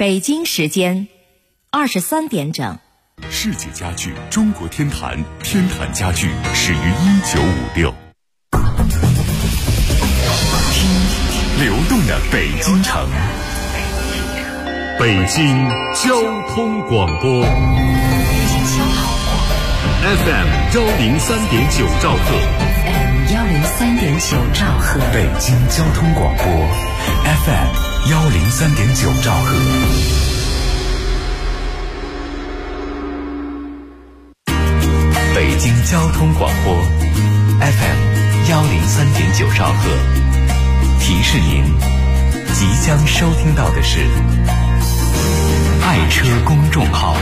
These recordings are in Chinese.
北京时间23点整。 世界家具中国天坛，天坛家具始于1956。流动的北京城，北京交通广播 FM 103.9兆赫 103.9兆赫， 北京交通广播 FM 103.9兆赫。北京交通广播 FM 103.9兆赫，提示您即将收听到的是爱车公众号。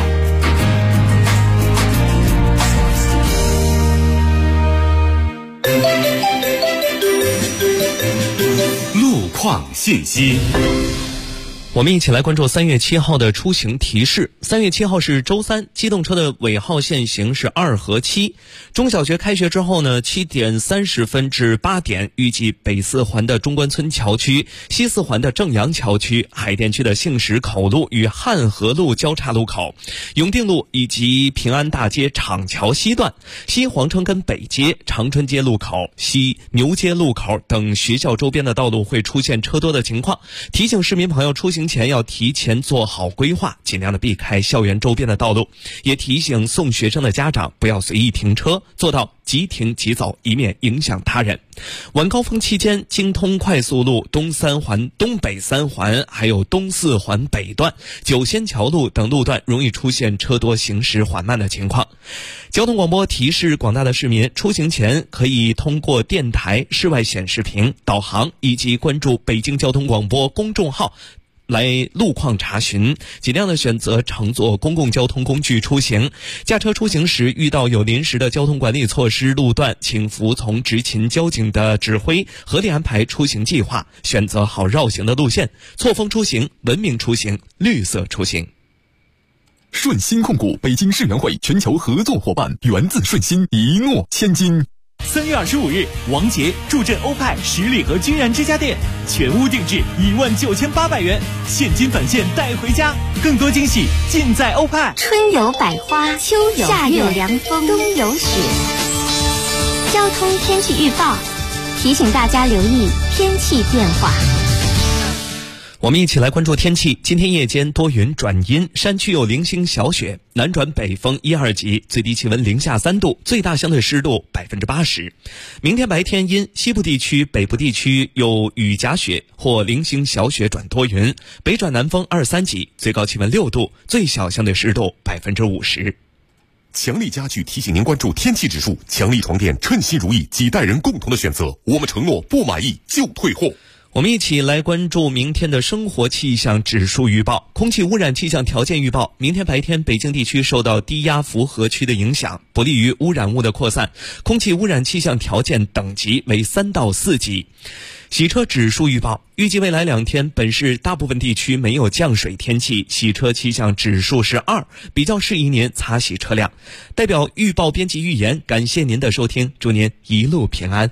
路况信息。 我们一起来关注3月7号的出行提示。3月7号是周三，机动车的尾号限行是2和7。中小学开学之后呢，7点30分至8点，预计北四环的中关村桥区、西四环的正阳桥区、海淀区的杏石口路与汉河路交叉路口、永定路以及平安大街厂桥西段、西皇城根北街、长春街路口、西牛街路口等学校周边的道路会出现车多的情况，提醒市民朋友出行前要提前做好规划，尽量的避开校园周边的道路，也提醒送学生的家长不要随意停车，做到即停即走，以免影响他人。晚高峰期间，京通快速路东三环、东北三环还有东四环北段、九仙桥路等路段容易出现车多行驶缓慢的情况。交通广播提示广大的市民，出行前可以通过电台、室外显示屏、导航以及关注北京交通广播公众号来路况查询，尽量的选择乘坐公共交通工具出行。驾车出行时遇到有临时的交通管理措施路段，请服从执勤交警的指挥，合理安排出行计划，选择好绕行的路线，错峰出行，文明出行，绿色出行。 顺鑫控股北京世园会全球合作伙伴，源自顺鑫，一诺千金。 3月25日，王杰助阵欧派十里河君然之家店，全屋定制19800元，现金返现带回家，更多惊喜尽在欧派。 春有百花，秋有夏有凉风，冬有雪。交通天气预报提醒大家留意天气变化。 我们一起来关注天气。今天夜间多云转阴，山区有零星小雪，南转北风1、2级，最低气温零下3度，最大相对湿度80%。明天白天阴，西部地区、北部地区有雨夹雪或零星小雪转多云，北转南风2、3级，最高气温6度，最小相对湿度50%。 强力家具提醒您关注天气指数，强力床垫称心如意，几代人共同的选择，我们承诺不满意就退货。 我们一起来关注明天的生活气象指数预报。空气污染气象条件预报，明天白天北京地区受到低压符合区的影响，不利于污染物的扩散，空气污染气象条件等级为3到4级。洗车指数预报，预计未来2天本市大部分地区没有降水天气，洗车气象指数是2，比较适宜您擦洗车辆。代表预报编辑预言，感谢您的收听，祝您一路平安。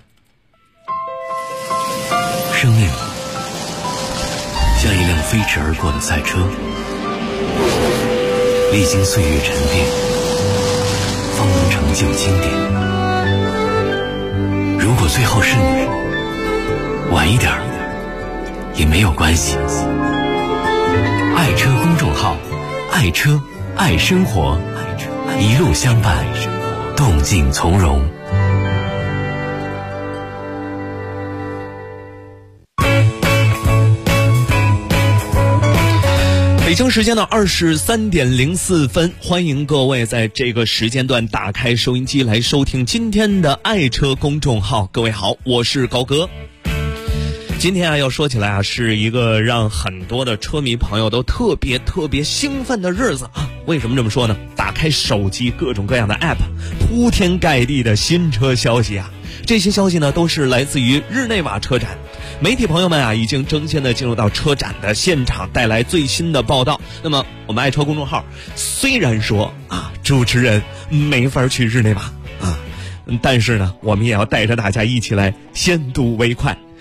生命像一辆飞驰而过的赛车，历经岁月沉淀，方能成就经典。如果最后是你，晚一点也没有关系。爱车公众号，爱车爱生活，一路相伴，动静从容。 北京时间的23点04分，欢迎各位在这个时间段打开收音机来收听今天的爱车公众号。各位好，我是高哥。今天要说起来是一个让很多的车迷朋友都特别兴奋的日子啊！为什么这么说呢？打开手机各种各样的 app， 铺天盖地的新车消息啊！这些消息呢都是来自于日内瓦车展，媒体朋友们已经争先的进入到车展的现场，带来最新的报道。那么我们爱车公众号虽然说主持人没法去日内瓦但是呢我们也要带着大家一起来先睹为快。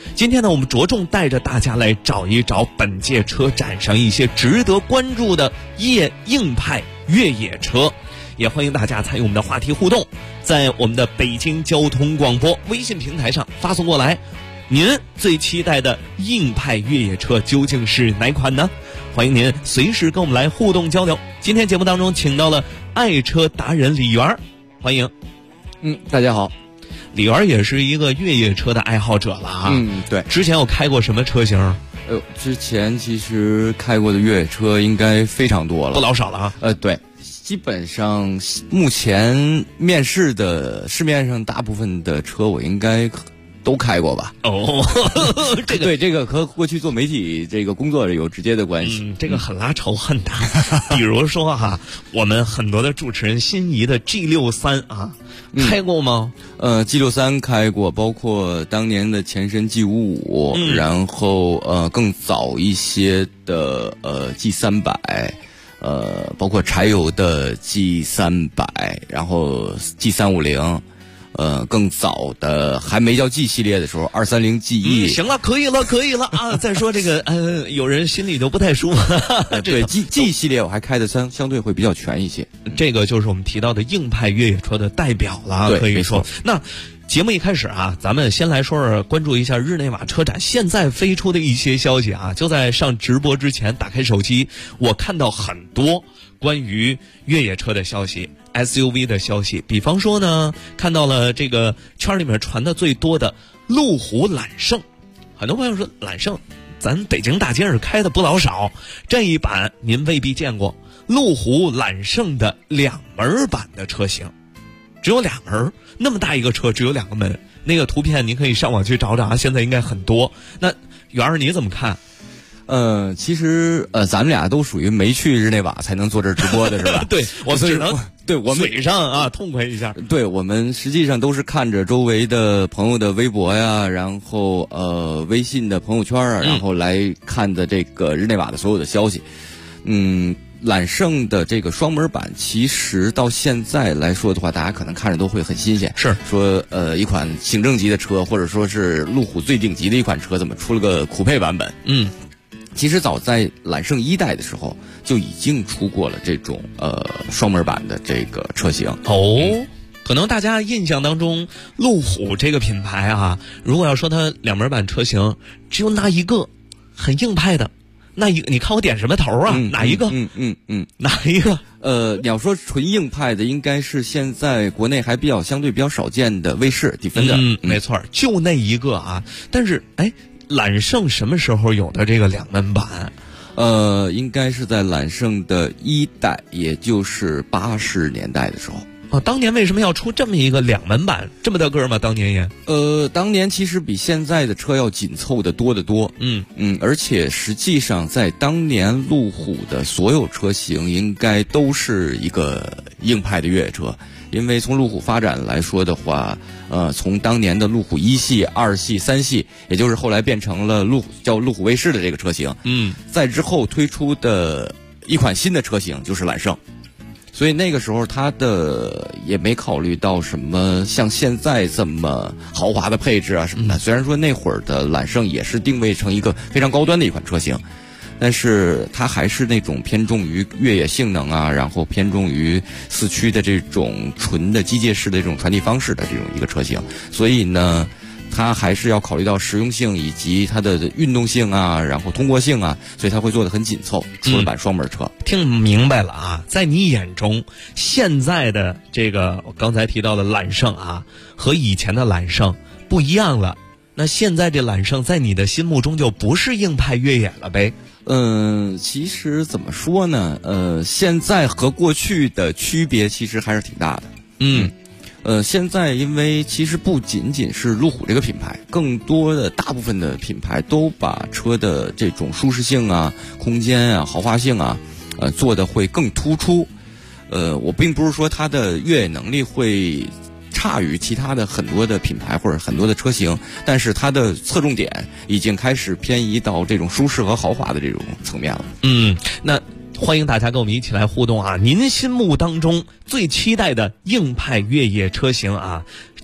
今天呢，我们着重带着大家来找一找本届车展上一些值得关注的硬派越野车，也欢迎大家参与我们的话题互动，在我们的北京交通广播微信平台上发送过来。您最期待的硬派越野车究竟是哪款呢？欢迎您随时跟我们来互动交流。今天节目当中请到了爱车达人李源，欢迎。 大家好。 李源也是一个越野车的爱好者了啊。 对。 之前有开过什么车型？ 之前其实开过的越野车应该非常多了， 不老少了啊。 对，基本上目前面市的市面上大部分的车我应该都开过吧。这个和过去做媒体这个工作有直接的关系。 这个很拉仇恨的。比如说我们很多的主持人心仪的 G63 啊，开过吗 ？G63 开过，包括当年的前身 G55，然后更早一些的G300，包括柴油的 G300，然后 G350。更早的还没叫 G 系列的时候，230 GE。 行了，可以了啊！再说这个，有人心里就不太舒服。 对 G 系列我还开的相对会比较全一些。 这个就是我们提到的硬派越野车的代表了，可以说。那节目一开始咱们先来说关注一下日内瓦车展现在飞出的一些消息啊。就在上直播之前，打开手机，我看到很多关于越野车的消息。SUV 的消息，比方说呢，看到了这个圈里面传的最多的路虎揽胜，很多朋友说揽胜，咱北京大街上开的不老少，这一版您未必见过，路虎揽胜的2门版的车型，只有2门，那么大一个车只有2个门，那个图片您可以上网去找找啊，现在应该很多。那源儿你怎么看？ 其实咱们俩都属于没去日内瓦才能坐这儿直播的是吧？ 对，我只能我们嘴上痛快一下。 对，我们实际上都是看着周围的朋友的微博呀，然后微信的朋友圈啊，然后来看的这个日内瓦的所有的消息。揽胜的这个双门版，其实到现在来说的话，大家可能看着都会很新鲜。 是说一款行政级的车，或者说是路虎最顶级的一款车，怎么出了个酷配版本？其实早在揽胜1代的时候就已经出过了这种双门版的这个车型。 可能大家印象当中路虎这个品牌如果要说它2门版车型，只有那一个很硬派的，那一个你看我点什么头哪一个？哪一个？ 你要说纯硬派的，应该是现在国内还相对比较少见的威士 Defender。 没错，就那一个但是揽胜什么时候有的这个2门版？ 应该是在揽胜的1代，也就是80年代的时候。 当年为什么要出这么一个2门版？这么大个吗？当年也？ 当年其实比现在的车要紧凑的多得多。而且实际上在当年路虎的所有车型应该都是一个硬派的越野车。因为从路虎发展来说的话，从当年的路虎1系、2系、3系，也就是后来变成了叫路虎卫士的这个车型，在之后推出的一款新的车型就是揽胜，所以那个时候它的也没考虑到什么像现在这么豪华的配置什么的。虽然说那会儿的揽胜也是定位成一个非常高端的一款车型，但是它还是那种偏重于越野性能然后偏重于四驱的这种纯的机械式的这种传递方式的这种一个车型，所以呢，它还是要考虑到实用性以及它的运动性然后通过性所以它会做得很紧凑，出了版双门车。 听明白了在你眼中，现在的这个我刚才提到的揽胜和以前的揽胜不一样了。那现在这揽胜在你的心目中就不是硬派越野了呗？ 其实怎么说呢？现在和过去的区别其实还是挺大的。现在因为其实不仅仅是路虎这个品牌，更多的大部分的品牌都把车的这种舒适性空间豪华性做得会更突出。我并不是说它的越野能力会差于其他的很多的品牌或者很多的车型，但是它的侧重点已经开始偏移到这种舒适和豪华的这种层面了。 那欢迎大家跟我们一起来互动您心目当中最期待的硬派越野车型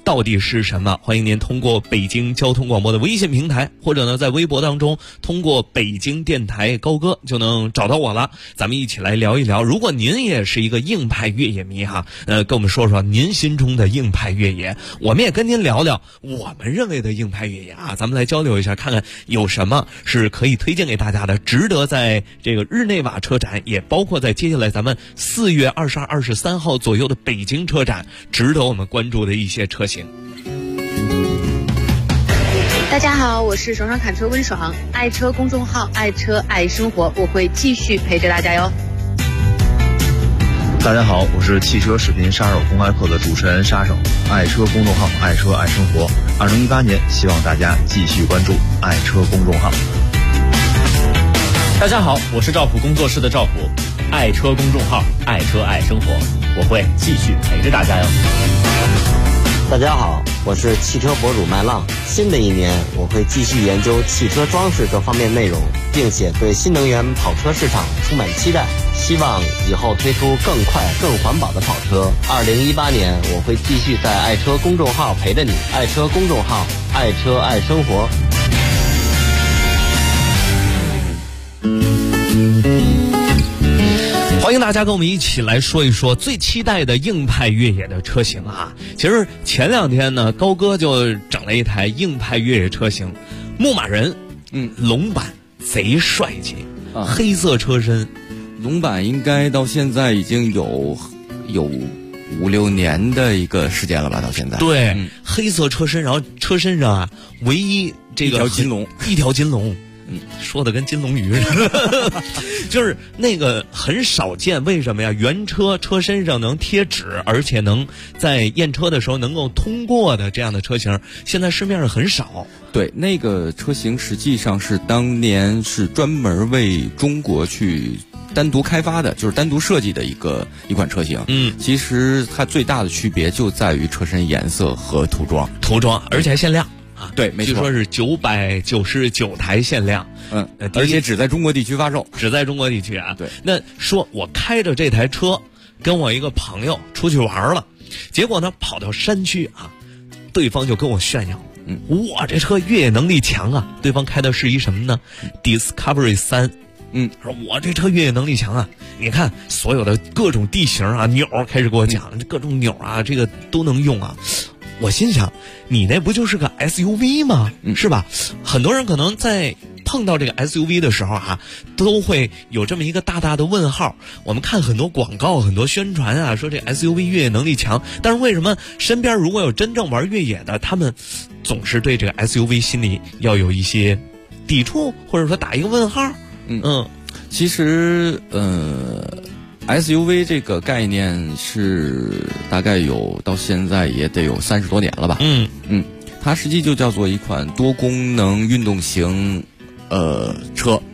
到底是什么？欢迎您通过北京交通广播的微信平台，或者呢在微博当中通过北京电台高歌就能找到我了。咱们一起来聊一聊，如果您也是一个硬派越野迷哈，跟我们说说您心中的硬派越野，我们也跟您聊聊我们认为的硬派越野啊，咱们来交流一下，看看有什么是可以推荐给大家的，值得在这个日内瓦车展，也包括在接下来咱们4月22、23号左右的北京车展，值得我们关注的一些车型。 大家好，我是爽爽侃车温爽，爱车公众号爱车爱生活，我会继续陪着大家哟。 大家好，我是汽车视频杀手公开课的主持人杀手，爱车公众号爱车爱生活。2018年，希望大家继续关注爱车公众号。 大家好，我是赵普工作室的赵普，爱车公众号爱车爱生活，我会继续陪着大家哟。 大家好，我是汽车博主麦浪。新的一年，我会继续研究汽车装饰各方面内容，并且对新能源跑车市场充满期待，希望以后推出更快更环保的跑车。2018年，我会继续在爱车公众号陪着你，爱车公众号爱车爱生活。 欢迎大家跟我们一起来说一说最期待的硬派越野的车型啊！其实前2天呢，高哥就整了一台硬派越野车型，牧马人，龙版，贼帅气啊，黑色车身。 龙版应该到现在已经有5-6年的一个时间了吧？到现在， 对，黑色车身，然后车身上啊，唯一这个一条金龙。说的跟金龙鱼似的，就是那个很少见。为什么呀？原车车身上能贴纸，而且能在验车的时候能够通过的这样的车型，现在市面上很少。 对，那个车型实际上是当年是专门为中国去单独开发的，就是单独设计的一款车型。其实它最大的区别就在于车身颜色和涂装， 而且还限量。 对，没错， 据说是999台限量， 而且只在中国地区发售， 只在中国地区啊。 对， 那说我开着这台车，跟我一个朋友出去玩了，结果呢跑到山区啊，对方就跟我炫耀，哇，这车越野能力强啊！对方开的是一什么呢？Discovery 3。说我这车越野能力强啊！你看所有的各种地形啊，钮开始给我讲，各种钮啊，这个都能用啊。我心想，你那不就是个 SUV 吗？是吧？很多人可能在碰到这个 SUV 的时候啊，都会有这么一个大大的问号。我们看很多广告、很多宣传啊，说这 SUV 越野能力强，但是为什么身边如果有真正玩越野的，他们总是对这个 SUV 心里要有一些抵触，或者说打一个问号？ 其实SUV 这个概念是大概到现在也得有30多年了吧？它实际就叫做一款多功能运动型车。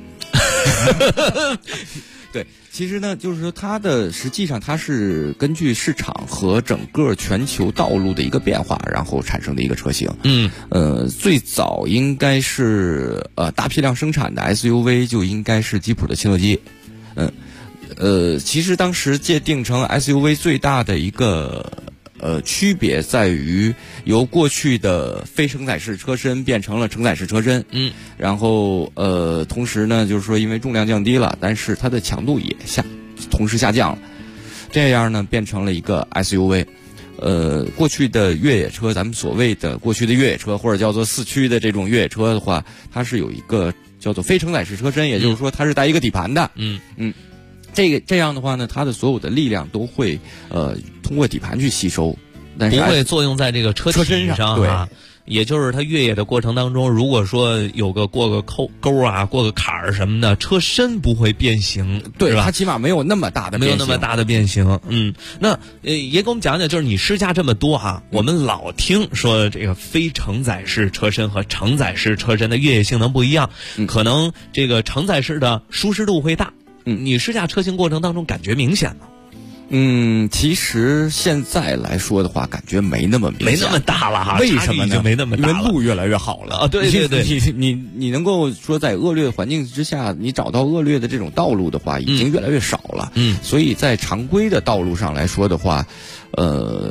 对，其实呢，就是说实际上它是根据市场和整个全球道路的一个变化，然后产生的一个车型。最早应该是大批量生产的 SUV 就应该是吉普的切诺基。其实当时界定成 SUV 最大的一个区别在于由过去的非承载式车身变成了承载式车身。然后同时呢，就是说因为重量降低了，但是它的强度也同时下降了，这样呢变成了一个 SUV。过去的越野车，咱们所谓的过去的越野车或者叫做4驱的这种越野车的话，它是有一个叫做非承载式车身，也就是说它是带一个底盘的。这样的话呢，它的所有的力量都会通过底盘去吸收，但是不会作用在这个车身上啊。也就是它越野的过程当中，如果说过个沟啊，过个坎儿什么的，车身不会变形， 对吧？ 它起码没有那么大的变形。那也给我们讲讲，就是你试驾这么多啊，我们老听说这个非承载式车身和承载式车身的越野性能不一样，可能这个承载式的舒适度会大。你试驾车型过程当中感觉明显吗？ 其实现在来说的话，感觉没那么明显， 没那么大了哈。 为什么呢？ 就没那么大了， 因为路越来越好了啊。 对， 你能够说在恶劣环境之下，你找到恶劣的这种道路的话，已经越来越少了。所以在常规的道路上来说的话，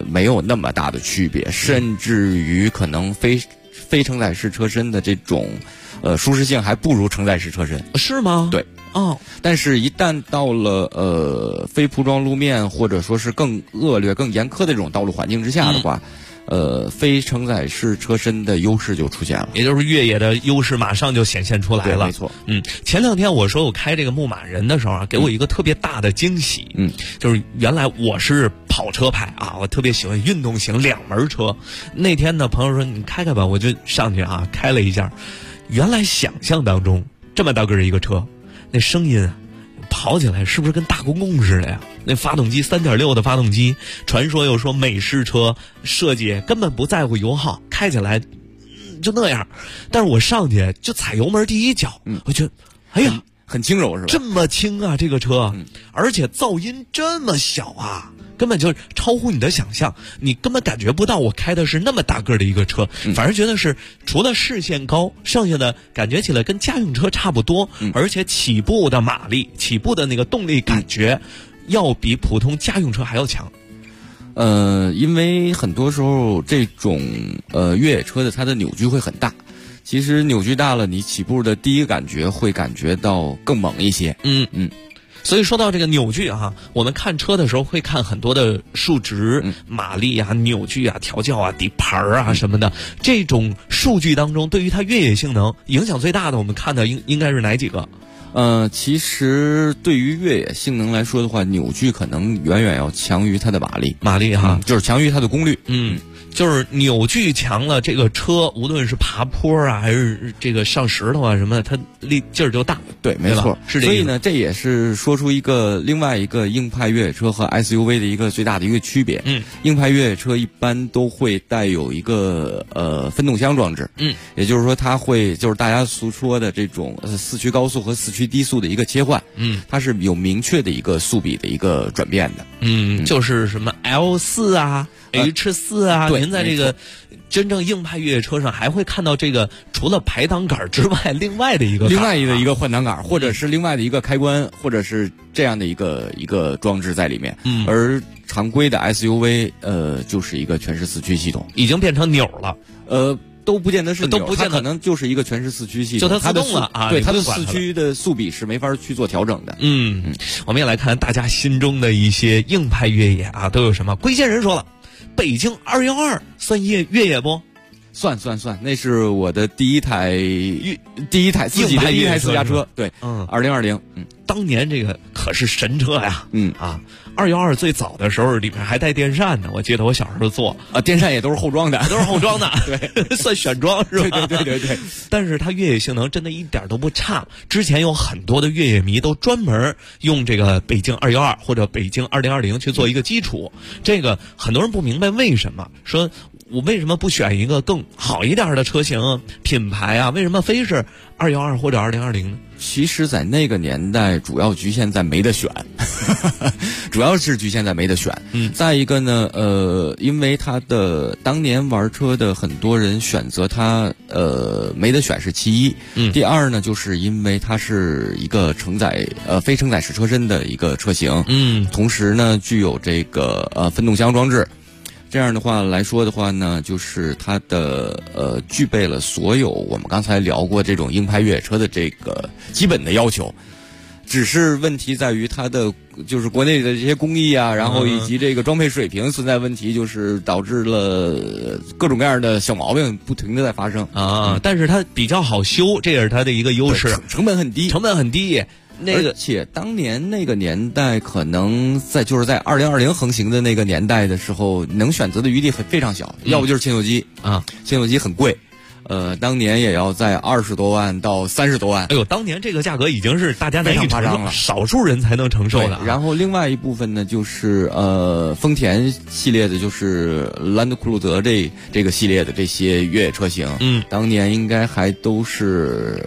没有那么大的区别，甚至于可能非承载式车身的这种舒适性还不如承载式车身。 是吗？ 对。 哦， 但是一旦到了非铺装路面或者说是更恶劣更严苛的这种道路环境之下的话，非承载式车身的优势就出现了， 也就是越野的优势马上就显现出来了。 对，没错。 前2天我说我开这个牧马人的时候啊，给我一个特别大的惊喜。就是原来我是跑车派啊，我特别喜欢运动型2门车。那天呢，朋友说你开开吧，我就上去啊开了一下，原来想象当中这么大个一个车，那声音啊，跑起来是不是跟大公共似的呀？那发动机3.6的发动机，传说又说美式车设计根本不在乎油耗，开起来就那样。但是我上去就踩油门第一脚，我觉得哎呀很轻柔是吧？ 这么轻啊这个车，而且噪音这么小啊，根本就超乎你的想象，你根本感觉不到我开的是那么大个的一个车，反而觉得是除了视线高，剩下的感觉起来跟家用车差不多，而且起步的马力、起步的那个动力感觉，要比普通家用车还要强。 因为很多时候这种越野车的它的扭矩会很大。其实扭矩大了，你起步的第一感觉会感觉到更猛一些。 所以说到这个扭矩啊，我们看车的时候会看很多的数值，马力啊、扭矩啊、调教啊、底盘啊什么的。这种数据当中，对于它越野性能影响最大的，我们看的应该是哪几个？ 其实对于越野性能来说的话，扭矩可能远远要强于它的马力哈，就是强于它的功率。 就是扭矩强了，这个车无论是爬坡啊，还是这个上石头啊什么的，它力劲儿就大。 对，没错， 是这个。 所以呢，这也是说出另外一个硬派越野车和 SUV 的一个最大的一个区别。硬派越野车一般都会带有一个分动箱装置。也就是说它会就是大家俗说的这种4驱高速和4驱低速的一个切换。它是有明确的一个速比的一个转变的。 就是什么 L4 啊。H4 啊，您在这个真正硬派越野车上还会看到这个除了排挡杆之外另外的一个换挡杆，或者是另外的一个开关，或者是这样的一个装置在里面。而常规的 SUV 就是一个全时4驱系统， 已经变成钮了。 都不见得是钮，它可能就是一个全时4驱系统， 就它自动了啊。 对，它的4驱的速比是没法去做调整的。 我们也来看大家心中的一些硬派越野啊，都有什么？龟仙人说了，北京212算越野不？ 算，那是我的第一台自己的第一台私家车。对，2020。 当年这个可是神车呀。212最早的时候里面还带电扇呢，我记得我小时候坐啊，电扇也都是后装的， 对，算选装是吧？ 对。 但是它越野性能真的一点都不差。之前有很多的越野迷都专门用这个北京212或者北京2020去做一个基础。这个很多人不明白为什么，说我为什么不选一个更好一点的车型品牌啊？为什么非是212或者2020呢？ 其实在那个年代主要局限在没得选。主要是局限在没得选。再一个呢，因为它的当年玩车的很多人选择它，没得选是其一。第二呢，就是因为它是一个非承载式车身的一个车型。同时呢，具有这个分动箱装置。这样的话来说的话呢，就是它的具备了所有我们刚才聊过这种硬派越野车的这个基本的要求。只是问题在于它的就是国内的这些工艺啊，然后以及这个装配水平存在问题，就是导致了各种各样的小毛病不停的在发生啊。但是它比较好修，这也是它的一个优势， 成本很低。而且当年那个年代，可能在2020横行的那个年代的时候，能选择的余地非常小，要不就是切诺基啊，切诺基很贵。当年也要在20多万到30多万。 哎呦，当年这个价格已经是大家难以承受了，少数人才能承受的。 然后另外一部分呢，就是丰田系列的，就是兰德酷路泽这个系列的这些越野车型，当年应该还都是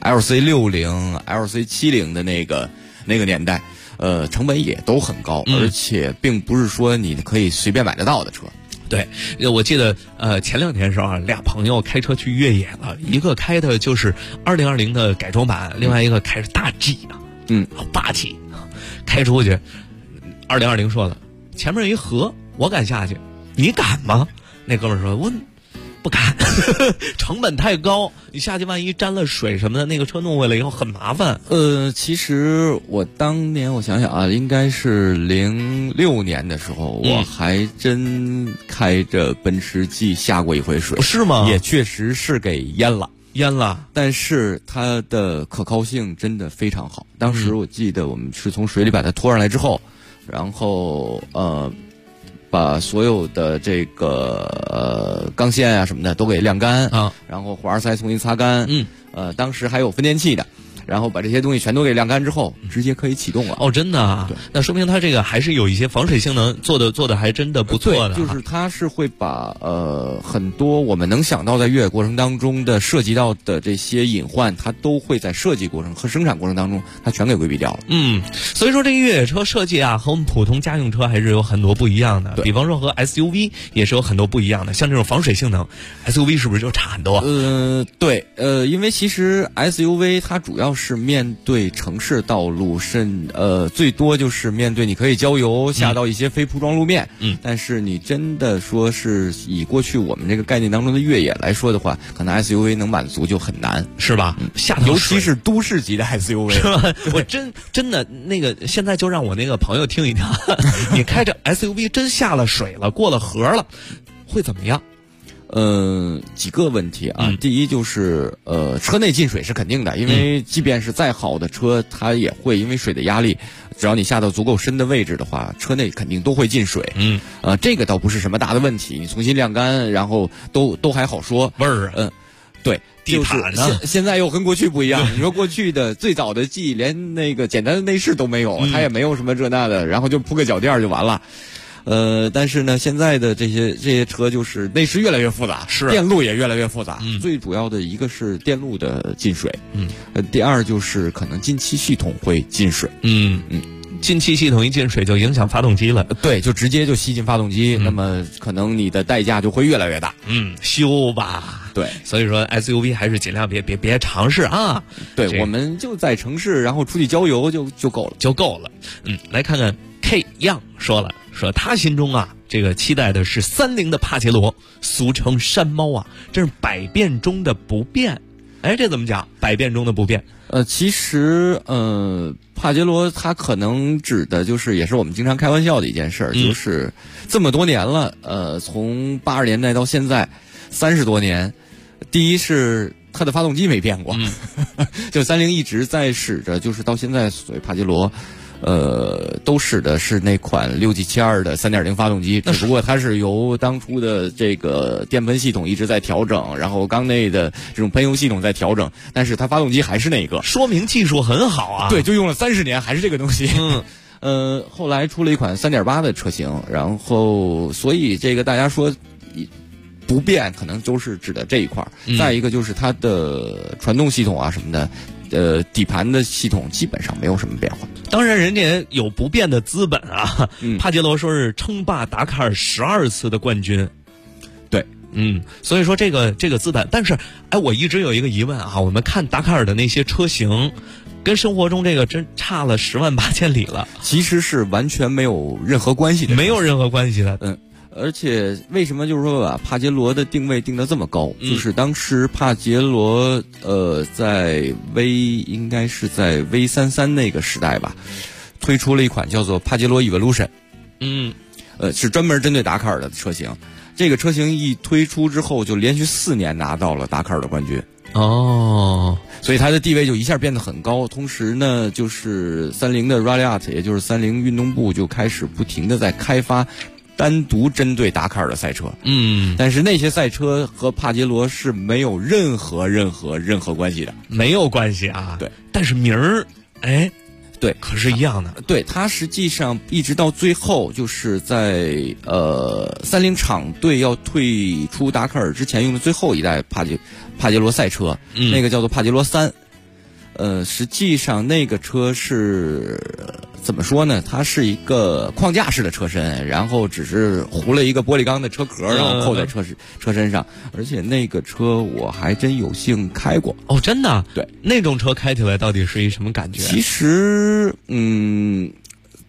LC60、LC70的那个年代，成本也都很高，而且并不是说你可以随便买得到的车。 对，我记得前2天的时候啊，俩朋友开车去越野了，一个开的就是2020的改装版，另外一个开着大 G 啊，好霸气，开出去。2020说了，前面有一河，我敢下去， 你敢吗？那哥们儿说我不敢，成本太高，你下去万一沾了水什么的，那个车弄回来以后很麻烦。 其实我当年我想想啊，应该是06年的时候，我还真开着奔驰 G 下过一回水。 是吗？ 也确实是给淹了。但是它的可靠性真的非常好。当时我记得我们是从水里把它拖上来之后，然后把所有的这个钢线啊什么的都给晾干啊，然后环塞重新擦干。当时还有分电器的。然后把这些东西全都给晾干之后，直接可以启动了。 哦，真的啊？那说明它这个还是有一些防水性能做的还真的不错的。 就是它是会把很多我们能想到在越野过程当中的涉及到的这些隐患，它都会在设计过程和生产过程当中，它全给规避掉了。 所以说这个越野车设计啊，和我们普通家用车还是有很多不一样的。比方说和 SUV 也是有很多不一样的，像这种防水性能 ，SUV 是不是就差很多？ 对，因为其实 SUV 它主要是面对城市道路，最多就是面对你可以郊游下到一些非铺装路面。但是你真的说是以过去我们这个概念当中的越野来说的话，可能 SUV 能满足就很难， 是吧？ 尤其是都市级的 SUV， 是吧？我真的那个现在就让我那个朋友听一听，你开着 SUV 真下了水了，过了河了，会怎么样？ 几个问题啊。第一就是车内进水是肯定的，因为即便是再好的车，它也会因为水的压力，只要你下到足够深的位置的话，车内肯定都会进水。这个倒不是什么大的问题，你重新晾干，然后都还好说。 味儿， 对。 地毯呢？ 现在又跟过去不一样。你说过去的最早的G连那个简单的内饰都没有，它也没有什么这那的，然后就铺个脚垫就完了。但是呢，现在的这些车就是内饰越来越复杂，是电路也越来越复杂。最主要的一个是电路的进水，第二就是可能进气系统会进水。 进气系统一进水就影响发动机了， 对，就直接就吸进发动机，那么可能你的代价就会越来越大。 修吧， 对， 所以说 SUV 还是尽量别尝试啊。 对，我们就在城市，然后出去郊游就够了， 来看看 K 样说他心中啊，这个期待的是30的帕杰罗，俗称山猫啊，这是百变中的不变。这怎么讲？百变中的不变？ 其实帕杰罗它可能指的就是也是我们经常开玩笑的一件事儿，就是这么多年了，从80年代到现在30多年，第一是它的发动机没变过，就30一直在使着，就是到现在所谓帕杰罗。都使的是那款6G72的3.0发动机，只不过它是由当初的这个电喷系统一直在调整，然后缸内的这种喷油系统在调整，但是它发动机还是那个， 说明技术很好啊。 对，就用了30年，还是这个东西。后来出了一款3.8的车型，然后所以这个大家说不变，可能都是指的这一块。再一个就是它的传动系统啊什么的。底盘的系统基本上没有什么变化。 当然，人家有不变的资本啊。帕杰罗说是称霸达喀尔12次的冠军。 对， 所以说这个资本，但是我一直有一个疑问啊，我们看达喀尔的那些车型，跟生活中这个真差了108000里了。 其实是完全没有任何关系的， 没有任何关系的。 而且为什么就是说把帕杰罗的定位定得这么高？就是当时帕杰罗在应该是在 V33那个时代吧，推出了一款叫做帕杰罗 Evolution， 是专门针对达喀尔的车型。这个车型一推出之后，就连续4年拿到了达喀尔的冠军。所以它的地位就一下变得很高。同时呢，就是30的 Ralliart， 也就是30运动部就开始不停的在开发。单独针对达喀尔的赛车，但是那些赛车和帕杰罗是没有任何关系的， 没有关系啊。 对， 但是名儿， 对， 可是一样的。 对，它实际上一直到最后，就是在30厂队要退出达喀尔之前用的最后一代帕杰罗赛车，那个叫做帕杰罗3。实际上那个车是怎么说呢？它是一个框架式的车身，然后只是糊了一个玻璃钢的车壳，然后扣在车身上。而且那个车我还真有幸开过。 真的？ 对， 那种车开起来到底是一什么感觉？ 其实，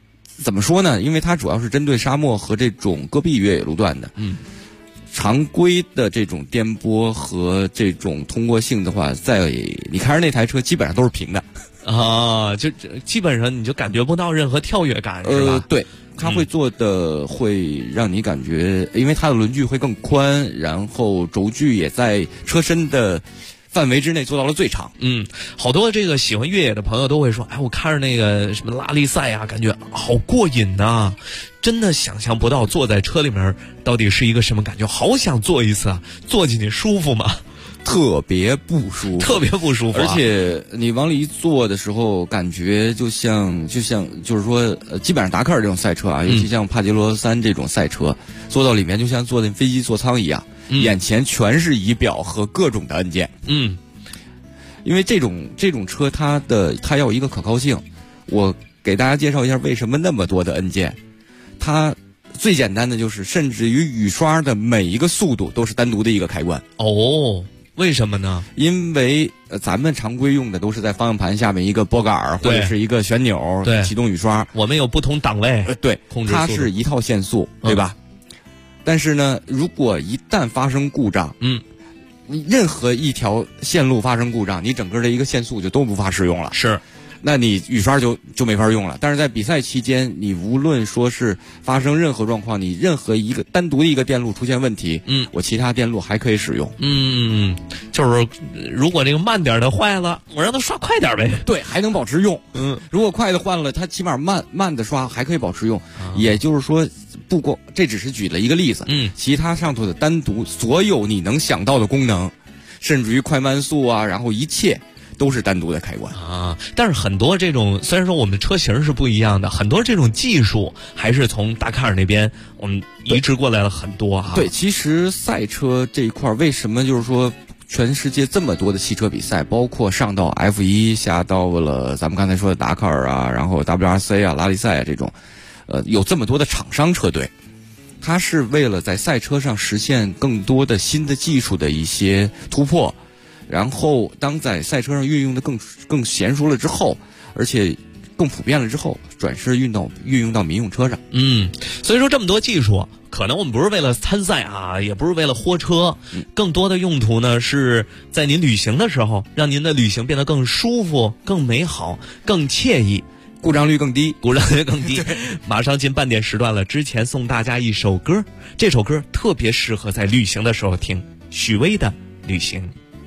怎么说呢？因为它主要是针对沙漠和这种戈壁越野路段的。常规的这种颠簸和这种通过性的话，在你开着那台车基本上都是平的啊，就基本上你就感觉不到任何跳跃感，是吧？ 对，它会做的会让你感觉，因为它的轮距会更宽，然后轴距也在车身的范围之内做到了最长。 好多这个喜欢越野的朋友都会说，哎，我看着那个什么拉力赛啊，感觉好过瘾呐，真的想象不到坐在车里面到底是一个什么感觉，好想坐一次啊！坐进去舒服吗？ 特别不舒服， 特别不舒服， 而且你往里一坐的时候，感觉就像就是说，基本上达喀尔这种赛车啊，尤其像帕杰罗3这种赛车，坐到里面就像坐进飞机座舱一样，眼前全是仪表和各种的按键。因为这种车它要有一个可靠性，我给大家介绍一下为什么那么多的按键。它最简单的就是，甚至于雨刷的每一个速度都是单独的一个开关。 为什么呢？ 因为咱们常规用的都是在方向盘下面一个拨杆或者是一个旋钮启动雨刷， 我们有不同档位， 对， 控制它是一套限速，对吧？但是呢，如果一旦发生故障，你任何一条线路发生故障，你整个的一个限速就都无法使用了。 是。 那你雨刷就没法用了。但是在比赛期间，你无论说是发生任何状况，你任何一个单独的一个电路出现问题，我其他电路还可以使用。 就是如果这个慢点的坏了，我让它刷快点呗。 对，还能保持用。如果快的换了，它起码慢的刷还可以保持用。也就是说，不光这只是举了一个例子，其他上头的单独所有你能想到的功能，甚至于快慢速啊，然后一切都是单独的开关啊。但是很多这种，虽然说我们的车型是不一样的，很多这种技术还是从达喀尔那边我们移植过来了很多啊。 对，其实赛车这一块为什么就是说全世界这么多的汽车比赛，包括上到 F1 下到了咱们刚才说的达喀尔啊，然后 WRC 啊、拉力赛啊这种，有这么多的厂商车队，它是为了在赛车上实现更多的新的技术的一些突破。然后当在赛车上运用的更娴熟了之后，而且更普遍了之后，转身运用到民用车上。 所以说这么多技术，可能我们不是为了参赛啊，也不是为了豁车，更多的用途呢是在您旅行的时候，让您的旅行变得更舒服、更美好、更惬意， 故障率更低。 马上进半点时段了，之前送大家一首歌，这首歌特别适合在旅行的时候听，许巍的《旅行》。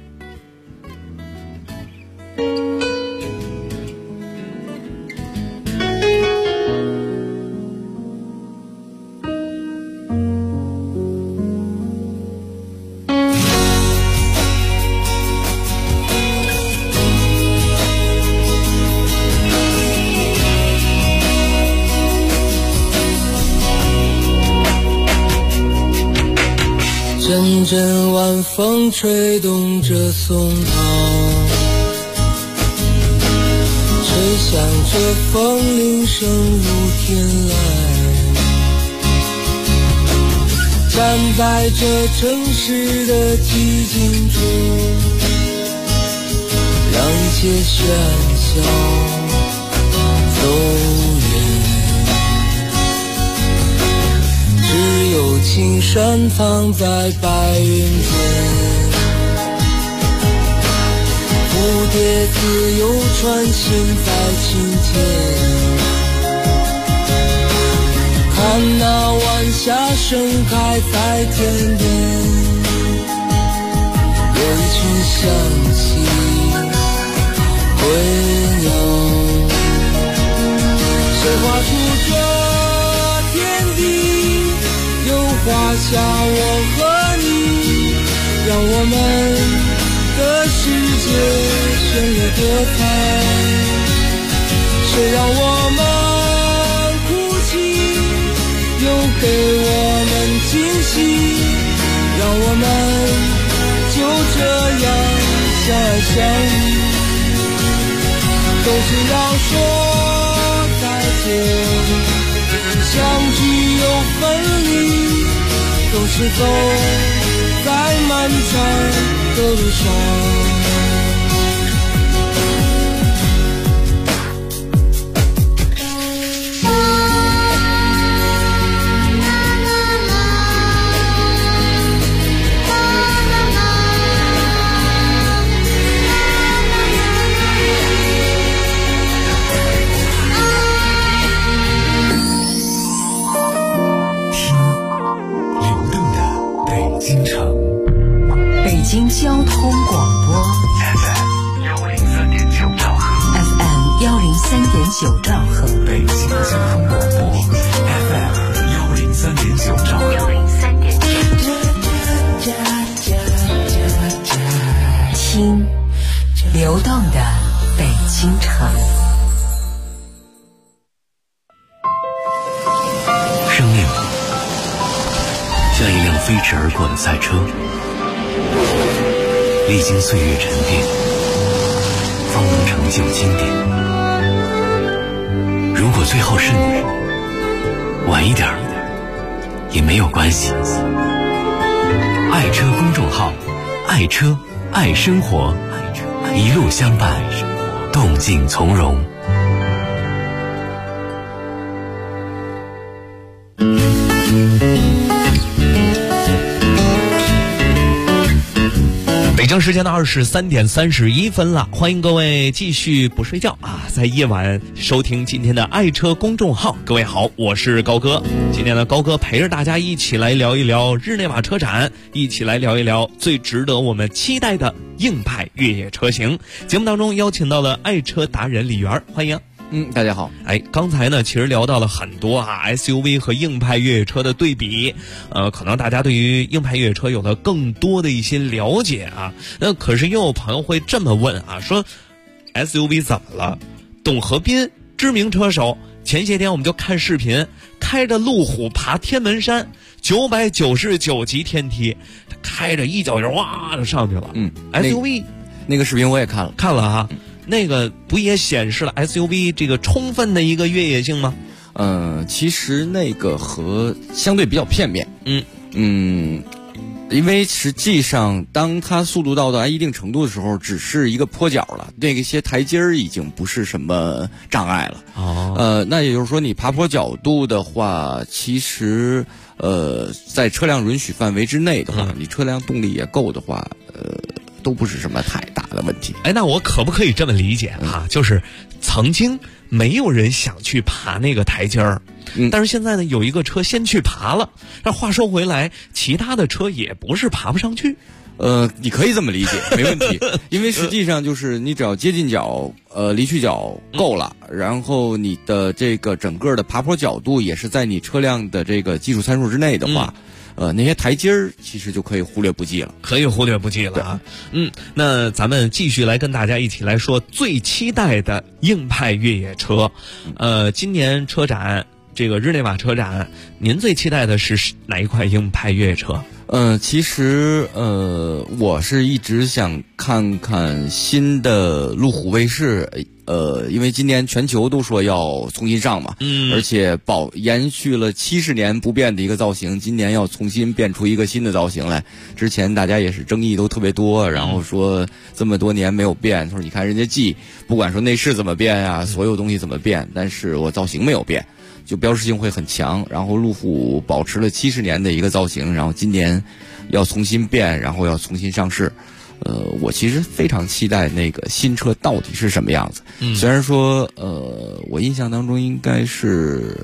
阵阵晚风吹动着松涛，吹响着风铃声如天籁，站在这城市的寂静中，让一切喧嚣走远，只有青山藏在白云间，蝴蝶自由穿行在青天，看那晚霞盛开在天边，有一群向西归鸟，谁画出这天地，又画下我和你，让我们的世界绚丽多彩，谁让我们哭泣，又给我们惊喜，让我们就这样相爱相依，总是要说再见，相聚又分离，总是走在漫长的路上。 京城， 北京交通广播 FM 103.9兆赫 ，FM 103.9兆赫， 北京交通广播 FM 103.9兆赫 ，103.9，听流动的北京城。 生命像一辆飞驰而过的赛车，历经岁月沉淀，方能成就经典。如果最后是你，晚一点也没有关系。爱车公众号，爱车爱生活，一路相伴，动静从容。 北京时间的23点31分了，欢迎各位继续不睡觉啊，在夜晚收听今天的爱车公众号。各位好，我是高哥。今天呢，高哥陪着大家一起来聊一聊日内瓦车展，一起来聊一聊最值得我们期待的硬派越野车型。节目当中邀请到了爱车达人李源，欢迎。 大家好。 刚才呢，其实聊到了很多SUV 和硬派越野车的对比，可能大家对于硬派越野车有了更多的一些了解啊。那可是又有朋友会这么问啊，说 SUV 怎么了？董和斌，知名车手，前些天我们就看视频，开着路虎爬天门山，999级天梯，他开着一脚油哇就上去了。SUV 那个视频我也看了啊。那个不也显示了 SUV 这个充分的一个越野性吗？ 其实那个和相对比较片面。因为实际上当它速度到达一定程度的时候，只是一个坡角了，那些台阶儿已经不是什么障碍了。那也就是说，你爬坡角度的话，其实在车辆允许范围之内的话，你车辆动力也够的话，都不是什么太大的问题。 那我可不可以这么理解就是曾经没有人想去爬那个台阶儿，但是现在呢，有一个车先去爬了。但话说回来，其他的车也不是爬不上去。 你可以这么理解，没问题。因为实际上就是你只要接近角、离去角够了，然后你的这个整个的爬坡角度也是在你车辆的这个基础参数之内的话，那些台阶儿其实就可以忽略不计了， 那咱们继续来跟大家一起来说最期待的硬派越野车。今年车展，这个日内瓦车展，您最期待的是哪一款硬派越野车？ 其实我是一直想看看新的路虎卫士。因为今年全球都说要重新上嘛，而且延续了70年不变的一个造型，今年要重新变出一个新的造型来。之前大家也是争议都特别多，然后说这么多年没有变，说你看人家G，不管说内饰怎么变呀，所有东西怎么变，但是我造型没有变，就标识性会很强。然后路虎保持了70年的一个造型，然后今年要重新变，然后要重新上市。我其实非常期待那个新车到底是什么样子。虽然说我印象当中应该是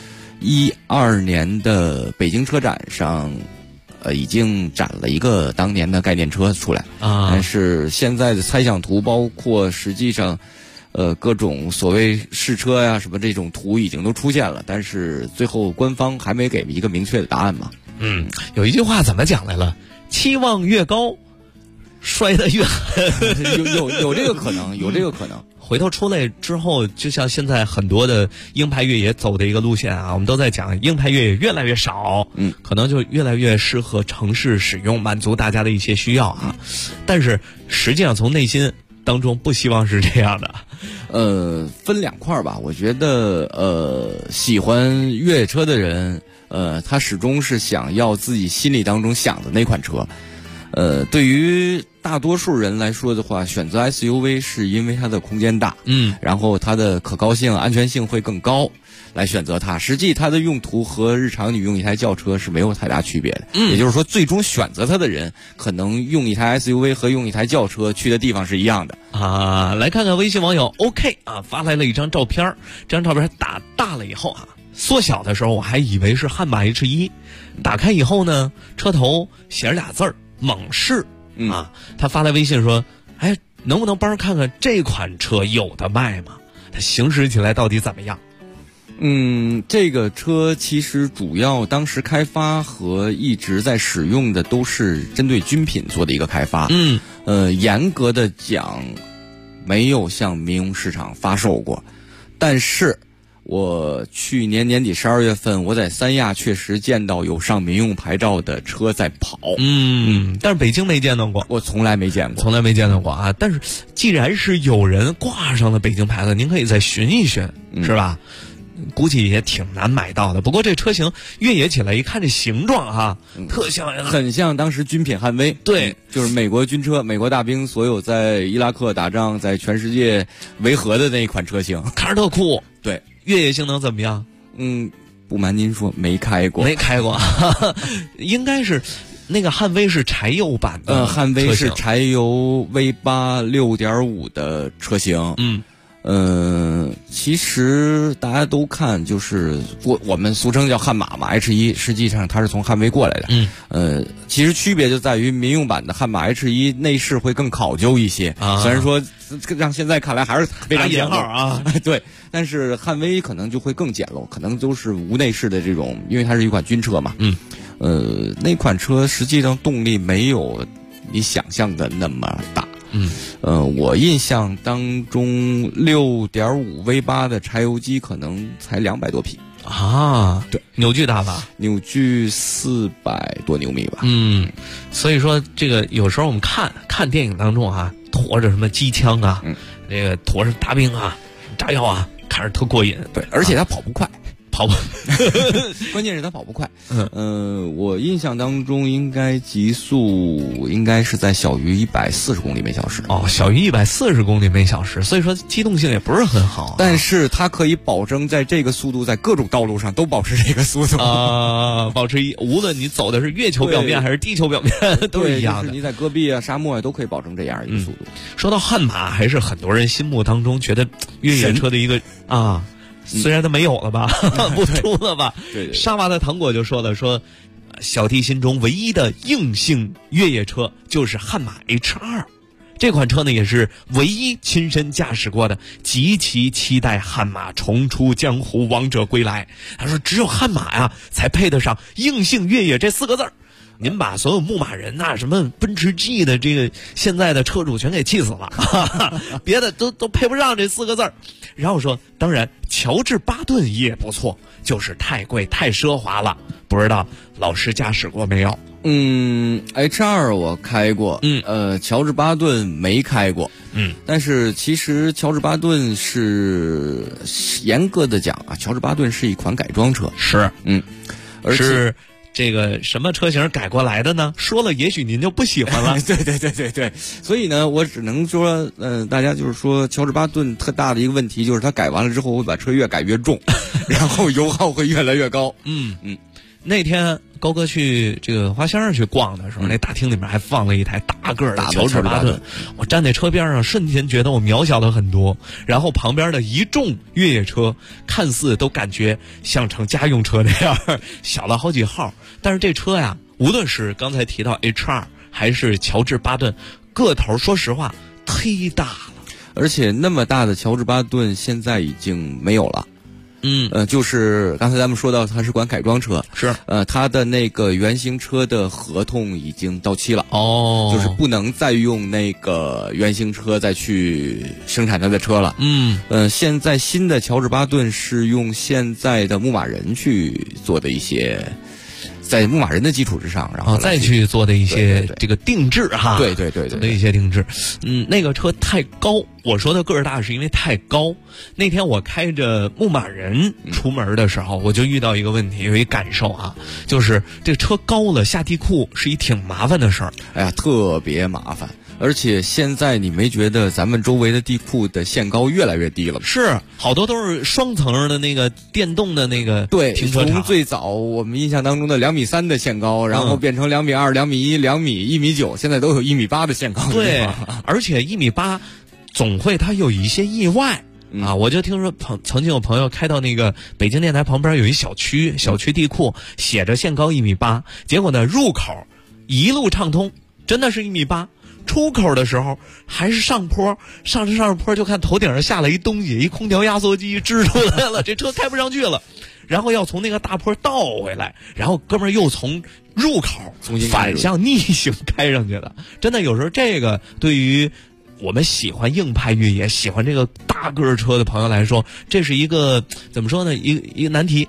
12年的北京车展上已经展了一个当年的概念车出来但是现在的猜想图包括实际上各种所谓试车呀什么这种图已经都出现了，但是最后官方还没给一个明确的答案嘛。 有一句话怎么讲来了？期望越高，摔得越狠。 有这个可能，有这个可能。 回头出来之后，就像现在很多的硬派越野走的一个路线啊，我们都在讲硬派越野越来越少，可能就越来越适合城市使用，满足大家的一些需要啊。但是实际上从内心当中不希望是这样的。 分两块吧，我觉得喜欢越野车的人，他始终是想要自己心里当中想的那款车。对于大多数人来说的话，选择 SUV 是因为它的空间大，然后它的可靠性、安全性会更高，来选择它。实际它的用途和日常你用一台轿车是没有太大区别的。也就是说，最终选择它的人，可能用一台 SUV 和用一台轿车去的地方是一样的啊。来看看微信网友 OK 啊发来了一张照片，这张照片打大了以后啊， 缩小的时候我还以为是悍马 H1，打开以后呢，车头写着俩字儿猛士啊。他发来微信说：“哎，能不能帮着看看这款车有的卖吗？它行驶起来到底怎么样？” 这个车其实主要当时开发和一直在使用的都是针对军品做的一个开发。严格的讲，没有向民用市场发售过。但是我去年年底12月份，我在三亚确实见到有上民用牌照的车在跑。 但是北京没见到过， 我从来没见过， 从来没见到过啊。但是既然是有人挂上了北京牌子，您可以再寻一寻，是吧？估计也挺难买到的。不过这车型越野起来一看这形状啊，特像， 很像当时军品悍威。 对， 就是美国军车，美国大兵所有在伊拉克打仗，在全世界维和的那一款车型， 看着特酷。 对， 越野性能怎么样？ 不瞒您说，没开过， 应该是那个悍威是柴油版的， 悍威是柴油 V8 6.5的车型。其实大家都看，就是我们俗称叫悍马嘛 ，H1，实际上它是从悍威过来的。其实区别就在于民用版的悍马 H1 内饰会更考究一些，虽然说让现在看来还是非常简陋啊，对，但是悍威可能就会更简陋，可能都是无内饰的这种，因为它是一款军车嘛。那款车实际上动力没有你想象的那么大。我印象当中6.5 V8 的柴油机可能才200多匹啊，对，扭矩大吧？ 扭矩400多牛米吧。 所以说这个有时候我们看电影当中啊，驮着什么机枪啊，这个驮着大兵啊、炸药啊，看着特过瘾。 对，而且它跑不快。 关键是它跑不快。我印象当中应该极速应该是在小于140公里每小时。 小于140公里每小时，所以说机动性也不是很好。 但是它可以保证在这个速度，在各种道路上都保持这个速度保持无论你走的是月球表面还是地球表面都是一样的。 就是你在戈壁啊、沙漠啊都可以保证这样一个速度。 说到悍马，还是很多人心目当中觉得越野车的一个虽然它没有了吧，不出了吧。 对， 沙娃的糖果就说了，小弟心中唯一的硬性越野车就是悍马 H2，这款车呢也是唯一亲身驾驶过的，极其期待悍马重出江湖，王者归来。他说只有悍马呀才配得上硬性越野这4个字儿。您把所有牧马人呐、什么奔驰 G 的这个现在的车主全给气死了，别的都配不上这4个字儿。然后说，当然乔治巴顿也不错，就是太贵太奢华了。不知道老师驾驶过没有 ？H2 我开过，乔治巴顿没开过，但是其实乔治巴顿是严格的讲啊，乔治巴顿是一款改装车，而且这个什么车型改过来的呢？说了也许您就不喜欢了。 对，所以呢，我只能说，大家就是说，乔治巴顿特大的一个问题就是它改完了之后会把车越改越重，然后油耗会越来越高。 那天高哥去这个花乡去逛的时候，那大厅里面还放了一台大个儿的乔治巴顿，我站在车边上，瞬间觉得我渺小了很多。然后旁边的一众越野车，看似都感觉像成家用车那样，小了好几号。但是这车呀，无论是刚才提到 H2 还是乔治巴顿，个头说实话忒大了， 而且那么大的乔治巴顿现在已经没有了。就是刚才咱们说到它是款改装车， 是它的那个原型车的合同已经到期了，就是不能再用那个原型车再去生产它的车了。现在新的乔治巴顿是用现在的牧马人去做的一些，在牧马人的基础之上，然后再去做的一些这个定制哈， 对， 做的一些定制。那个车太高，我说的个儿大是因为太高。那天我开着牧马人出门的时候，我就遇到一个问题，有一感受啊，就是这个车高了，下地库是一挺麻烦的事儿。 哎呀，特别麻烦。而且现在你没觉得咱们周围的地库的限高越来越低了吗？ 是，好多都是双层的那个电动的那个停车场。 从最早我们印象当中的2.3米的限高，然后变成2.2米、2.1米、2米、1.9米，现在都有1.8米的限高。 对，而且1.8米总会它有一些意外。 啊，我就听说曾经有朋友开到那个北京电台旁边有一小区地库，写着限高1.8米，结果呢入口一路畅通，真的是1.8米。出口的时候还是上坡，上着坡就看头顶上下来一东西，一空调压缩机支出来了，这车开不上去了，然后要从那个大坡倒回来，然后哥们儿又从入口反向逆行开上去的。真的有时候这个对于我们喜欢硬派越野、喜欢这个大个车的朋友来说，这是一个怎么说呢？一个难题。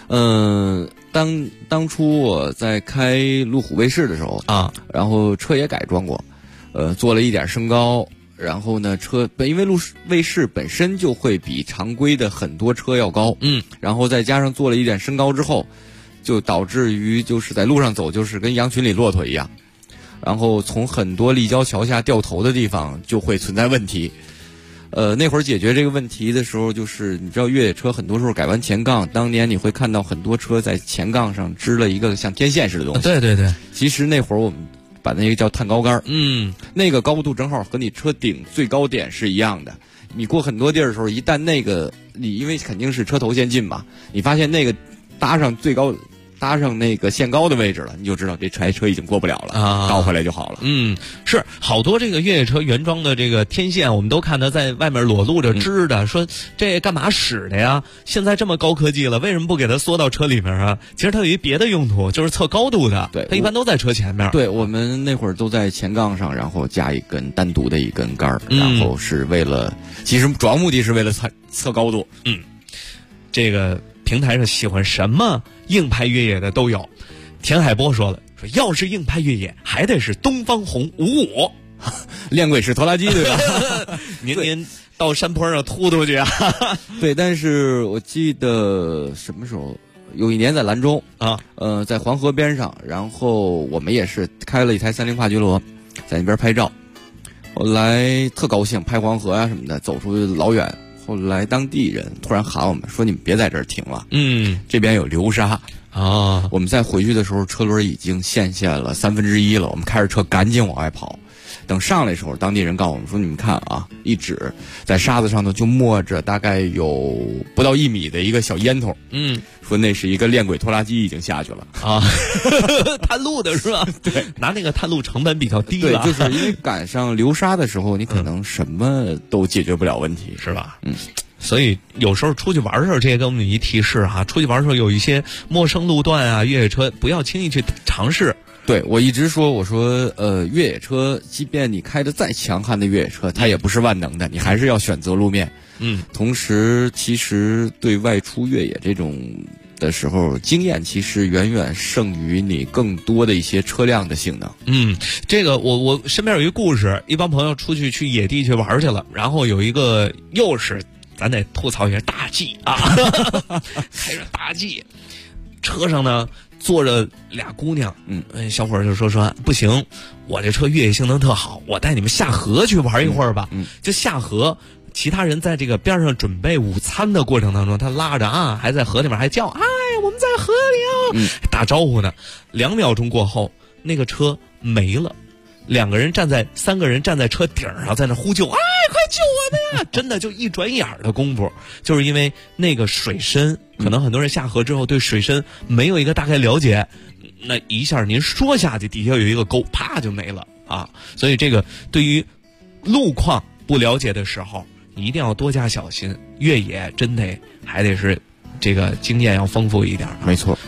当初我在开路虎卫士的时候啊，然后车也改装过。做了一点升高，然后呢，因为卫士本身就会比常规的很多车要高，然后再加上做了一点升高之后，就导致于就是在路上走就是跟羊群里骆驼一样，然后从很多立交桥下掉头的地方就会存在问题。那会儿解决这个问题的时候，就是你知道越野车很多时候改弯前杠，当年你会看到很多车在前杠上支了一个像天线似的东西。 对对对， 其实那会儿我们把那个叫碳高杆，那个高度正好和你车顶最高点是一样的。你过很多地儿的时候，一旦那个你因为肯定是车头先进嘛，你发现那个搭上那个限高的位置了，你就知道这车已经过不了了啊，倒回来就好了。 是好多这个越野车原装的这个天线，我们都看它在外面裸露着支的，说这干嘛使的呀？现在这么高科技了，为什么不给它缩到车里面啊？其实它有一别的用途，就是测高度的。对，它一般都在车前面。 对，我们那会儿都在前杠上，然后加一根单独的一根杆儿，然后是为了，其实主要目的是为了测高度。 这个平台上喜欢什么硬派越野的都有。田海波说要是硬派越野还得是东方红55 练轨式拖拉机，对吧？ 您到山坡上突去啊。 对，但是我记得什么时候有一年在兰州啊，在黄河边上，然后我们也是开了一台30帕居罗在那边拍照，后来特高兴，拍黄河啊什么的，走出去老远，后来当地人突然喊我们说你们别在这儿停了，这边有流沙啊。我们在回去的时候车轮已经陷下了1/3了，我们开着车赶紧往外跑，等上来的时候当地人告诉我们说你们看啊，一指在沙子上头就抹着大概有不到1米的一个小烟筒，说那是一个练轨拖拉机已经下去了啊。 探路的是吧？对，拿那个探路成本比较低了。 对，就是因为赶上流沙的时候，你可能什么都解决不了问题， 是吧？所以有时候出去玩的时候，这也给我们一提示哈。出去玩的时候有一些陌生路段啊，越野车不要轻易去尝试。 对，我一直说，我说越野车，即便你开的再强悍的越野车，它也不是万能的，你还是要选择路面。同时其实对外出越野这种的时候，经验其实远远胜于你更多的一些车辆的性能。 这个我身边有一个故事，一帮朋友去野地去玩去了，然后有一个又是咱得吐槽一下大 G 啊，开着大 G， 车上呢坐着俩姑娘，小伙儿就说不行，我这车越野性能特好，我带你们下河去玩一会儿吧。就下河，其他人在这个边上准备午餐的过程当中，他拉着啊，还在河里面还叫，哎，我们在河里啊，打招呼呢。2秒钟过后，那个车没了。3个人站在车顶上，在那呼救，哎，快救我们呀！真的就一转眼的功夫，就是因为那个水深，可能很多人下河之后对水深没有一个大概了解，那一下您说下去，底下有一个沟，啪就没了啊！所以这个对于路况不了解的时候，你一定要多加小心。越野真还得是这个经验要丰富一点。 没错。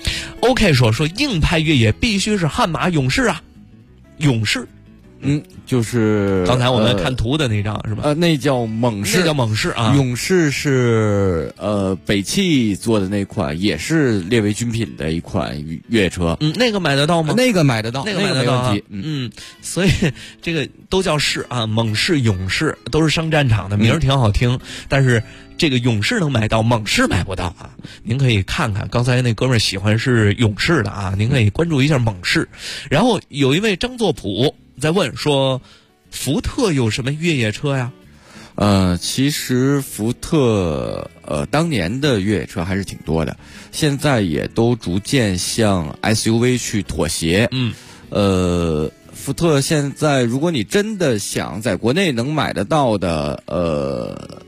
OK 说硬派越野必须是悍马勇士啊。勇士， 就是刚才我们看图的那张是吧？ 那叫猛士， 那叫猛士啊。 勇士是北汽做的那款，也是列为军品的一款越野车。 那个买得到吗？ 那个买得到， 那个没问题。所以这个都叫士啊，猛士、勇士都是上战场的，名儿挺好听，但是这个勇士能买到，猛士买不到啊。您可以看看，刚才那哥们儿喜欢是勇士的啊，您可以关注一下猛士。然后有一位张作普在问说，福特有什么越野车呀？ 其实福特当年的越野车还是挺多的，现在也都逐渐向 SUV 去妥协。福特现在如果你真的想在国内能买得到的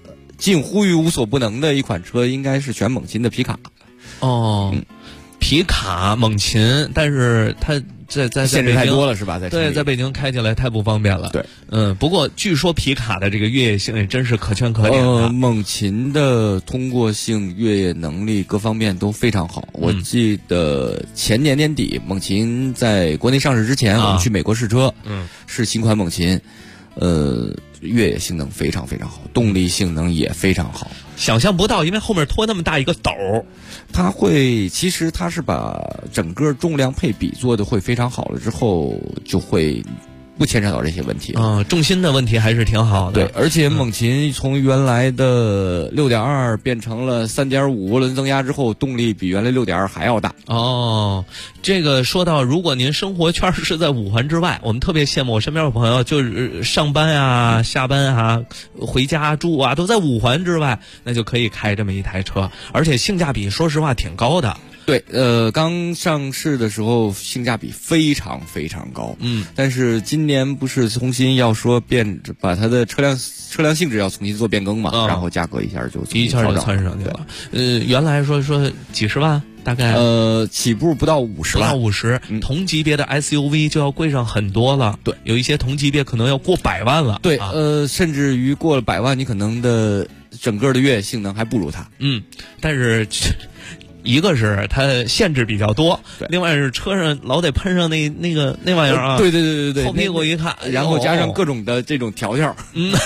近乎于无所不能的一款车，应该是选猛禽的皮卡。 皮卡猛禽，但是它在限制太多了是吧？ 在北京开起来太不方便了。 对， 不过据说皮卡的这个越野性也真是可圈可点的。 猛禽的通过性、越野能力各方面都非常好。我记得前年年底，猛禽在国内上市之前，我们去美国试车，是新款猛禽，越野性能非常非常好，动力性能也非常好。 想象不到，因为后面拖那么大一个斗， 其实它是把整个重量配比做的会非常好了之后，就会不牵扯到这些问题。 重心的问题还是挺好的。 对，而且猛禽从原来的 6.2 变成了 3.5 涡轮增压之后，动力比原来 6.2 还要大。 这个说到，如果您生活圈是在5环之外，我们特别羡慕我身边有朋友，就是上班啊、下班啊、回家住啊，都在5环之外，那就可以开这么一台车，而且性价比说实话挺高的。 对，刚上市的时候性价比非常非常高，但是今年不是重新要说把它的车辆性质要重新做变更嘛，然后价格一下就窜上去了。原来说几十万。大概起步不到50万， 不到50，同级别的 SUV 就要贵上很多了。 对， 有一些同级别可能要过100万了。 对，甚至于过了100万，你可能的整个的越野性能还不如它。 但是一个是它限制比较多，另外是车上老得喷上那玩意儿啊。 对， 后屁股一看， 然后加上各种的这种调调，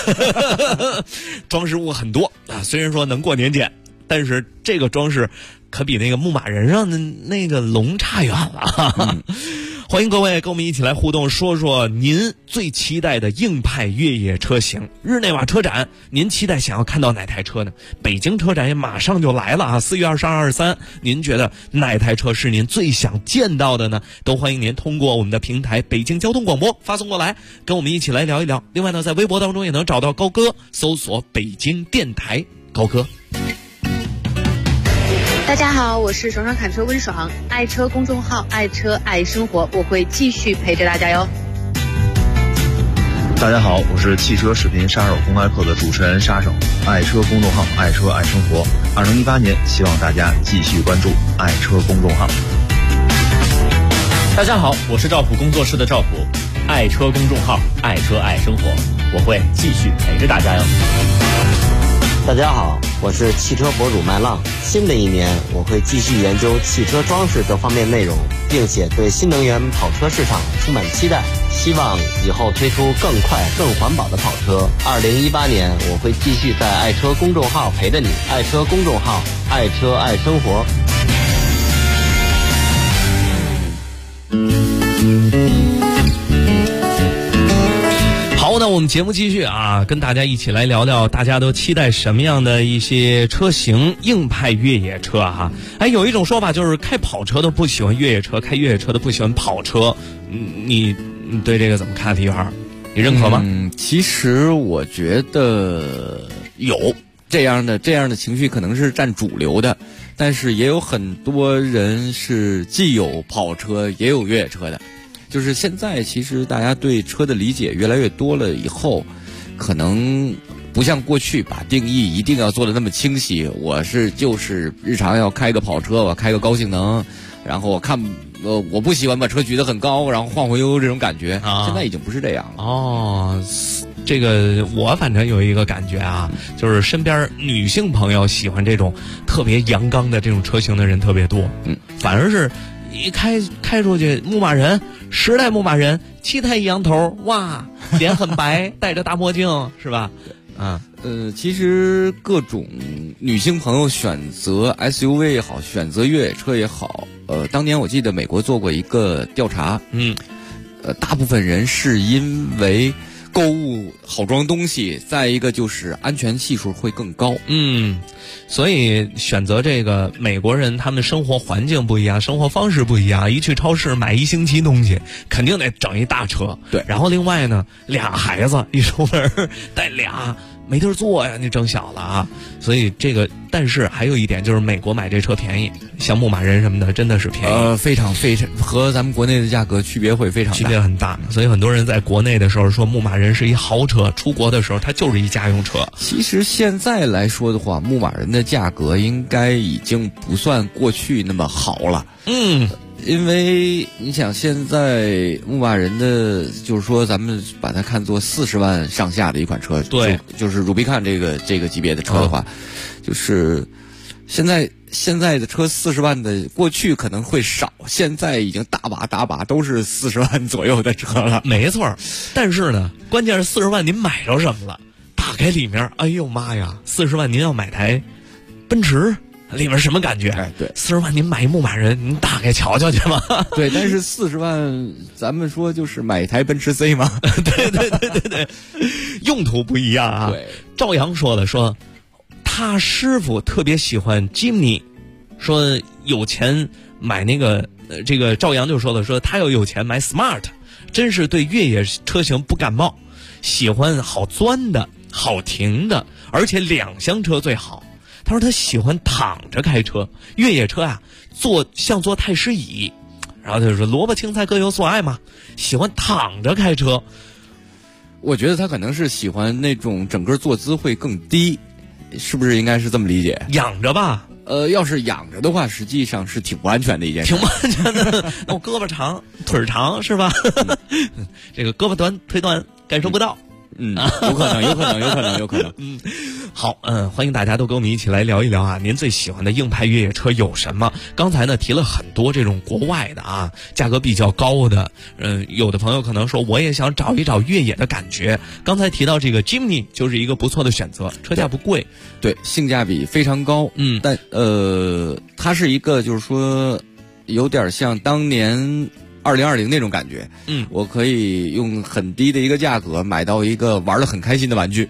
装饰物很多啊。虽然说能过年检，但是这个装饰可比那个牧马人上的那个龙差远了。欢迎各位跟我们一起来互动，说说您最期待的硬派越野车型。日内瓦车展，您期待想要看到哪台车呢？北京车展也马上就来了啊，4月22、23，您觉得哪台车是您最想见到的呢？都欢迎您通过我们的平台北京交通广播发送过来，跟我们一起来聊一聊。另外呢，在微博当中也能找到高哥，搜索北京电台高哥。 大家好，我是爽爽侃车温爽，爱车公众号爱车爱生活，我会继续陪着大家哟。 大家好，我是汽车视频杀手公开课的主持人杀手，爱车公众号爱车爱生活。2018年，希望大家继续关注爱车公众号。 大家好，我是赵普工作室的赵普，爱车公众号爱车爱生活，我会继续陪着大家哟。 大家好，我是汽车博主麦浪。新的一年，我会继续研究汽车装饰这方面内容，并且对新能源跑车市场充满期待。希望以后推出更快、更环保的跑车。2018年，我会继续在爱车公众号陪着你。爱车公众号，爱车爱生活。 好，那我们节目继续啊，跟大家一起来聊聊大家都期待什么样的一些车型，硬派越野车哈。有一种说法就是开跑车的不喜欢越野车，开越野车的不喜欢跑车。你对这个怎么看，李海？你认可吗？ 其实我觉得有这样的情绪可能是占主流的，但是也有很多人是既有跑车也有越野车的。就是现在其实大家对车的理解越来越多了以后，可能不像过去把定义一定要做的那么清晰，就是日常要开个跑车，我开个高性能，然后我不喜欢把车举得很高，然后晃晃悠悠这种感觉，现在已经不是这样了。 这个我反正有一个感觉啊，就是身边女性朋友喜欢这种特别阳刚的这种车型的人特别多，反而是一开出去，牧马人10代牧马人，7代一扬头，哇，脸很白，戴着大墨镜，是吧？ 其实各种女性朋友选择 SUV 也好，选择越野车也好，当年我记得美国做过一个调查，大部分人是因为购物好装东西，再一个就是安全系数会更高。 所以选择这个美国人，他们的生活环境不一样，生活方式不一样，一去超市买1星期东西，肯定得整一大车。 对， 然后另外呢，俩孩子，一出门带俩没地儿坐呀，你整小了啊。所以这个，但是还有一点就是美国买这车便宜，像牧马人什么的真的是便宜， 非常和咱们国内的价格区别会非常大， 区别很大。所以很多人在国内的时候说牧马人是一豪车，出国的时候它就是一家用车。 其实现在来说的话，牧马人的价格应该已经不算过去那么好了。因为你想现在牧马人的，就是说咱们把它看作40万上下的一款车， 对， 就是 Rubicon 这个级别的车的话，就是现在的车40万的，过去可能会少，现在已经大把都是40万左右的车了。 没错，但是呢，关键是40万您买着什么了？打开里面，哎呦妈呀，40万您要买台奔驰。里面什么感觉？ 哎，对 ，40万您买一牧马人，您大概瞧瞧去吧。 对，但是40万，咱们说就是买一台奔驰 C 嘛。 对，用途不一样啊。 对， 赵阳说他师傅特别喜欢吉姆尼，说有钱买那个这个赵阳就说他要有钱买 Smart， 真是对越野车型不感冒，喜欢好钻的、好停的，而且2厢车最好。他说他喜欢躺着开车，越野车啊，像坐太师椅，然后他就说萝卜青菜各有所爱嘛，喜欢躺着开车。 我觉得他可能是喜欢那种整个坐姿会更低，是不是应该是这么理解？ 仰着吧？ 要是仰着的话，实际上是挺不安全的一件事。 挺不安全的，我胳膊长，腿长是吧？这个胳膊短，腿短，感受不到。 有可能。 好，欢迎大家都跟我们一起来聊一聊啊，您最喜欢的硬派越野车有什么？刚才呢提了很多这种国外的啊，价格比较高的，有的朋友可能说我也想找一找越野的感觉。刚才提到这个 Jimny 就是一个不错的选择，车价不贵， 对，性价比非常高。但它是一个就是说有点像当年2020那种感觉，我可以用很低的一个价格买到一个玩得很开心的玩具。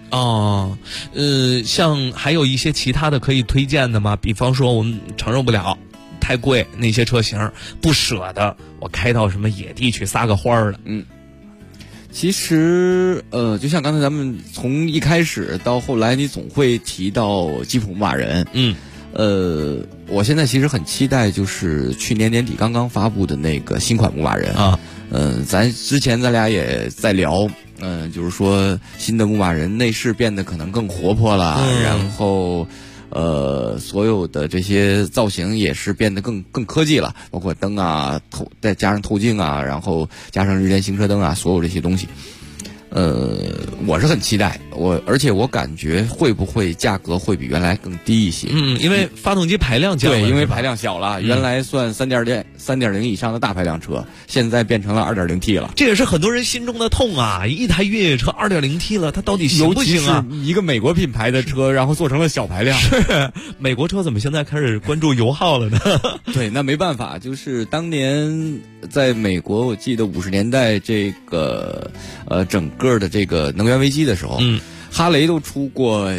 像还有一些其他的可以推荐的吗？比方说我们承受不了太贵那些车型，不舍得我开到什么野地去撒个欢儿的。 其实就像刚才咱们从一开始到后来，你总会提到吉普牧马人。我现在其实很期待，就是去年年底刚刚发布的那个新款牧马人啊。之前咱俩也在聊，就是说新的牧马人内饰变得可能更活泼了，然后所有的这些造型也是变得更科技了，包括灯啊，再加上透镜啊，然后加上日间行车灯啊，所有这些东西。我是很期待，而且我感觉会不会价格会比原来更低一些？ 因为发动机排量降了， 对，因为排量小了，原来算3.0以上的大排量车，现在变成了 2.0T 了。 这也是很多人心中的痛啊！一台越野车 2.0T 了，它到底行不行啊？ 一个美国品牌的车，然后做成了小排量。 是美国车怎么现在开始关注油耗了呢？ 对，那没办法，就是当年在美国，我记得50年代这个整个的这个能源危机的时候，哈雷都出过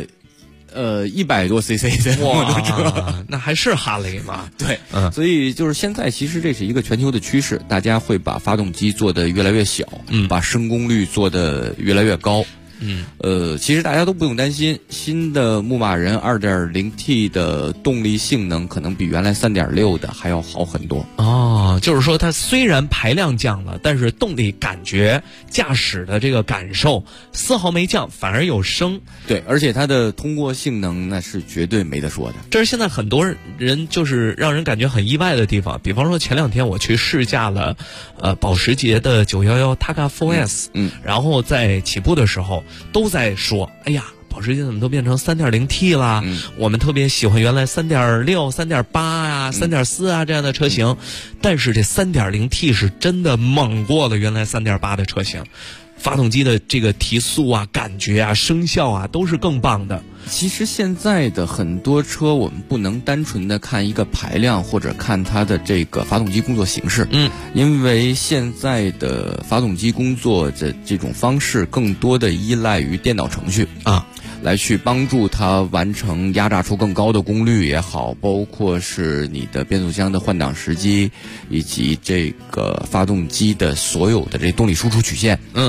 100多 cc 的摩托车， 那还是哈雷吗？ 对，所以就是现在其实这是一个全球的趋势，大家会把发动机做得越来越小，把升功率做得越来越高。其实大家都不用担心，新的牧马人 2.0T 的动力性能可能比原来3.6的还要好很多。 就是说它虽然排量降了，但是动力感觉、驾驶的这个感受丝毫没降，反而有升。 对，而且它的通过性能那是绝对没得说的。 这是现在很多人就是让人感觉很意外的地方。比方说前2天我去试驾了保时捷的911 Targa 4S，然后在起步的时候都在说，哎呀，保时捷怎么都变成 3.0T 啦？我们特别喜欢原来 3.6、3.8 啊、3.4啊这样的车型，但是这 3.0T 是真的猛过了原来3.8的车型，发动机的这个提速啊、感觉啊、声效啊都是更棒的。 其实现在的很多车，我们不能单纯的看一个排量或者看它的这个发动机工作形式，因为现在的发动机工作的这种方式更多的依赖于电脑程序啊，来去帮助它完成压榨出更高的功率也好，包括是你的变速箱的换挡时机以及这个发动机的所有的这动力输出曲线。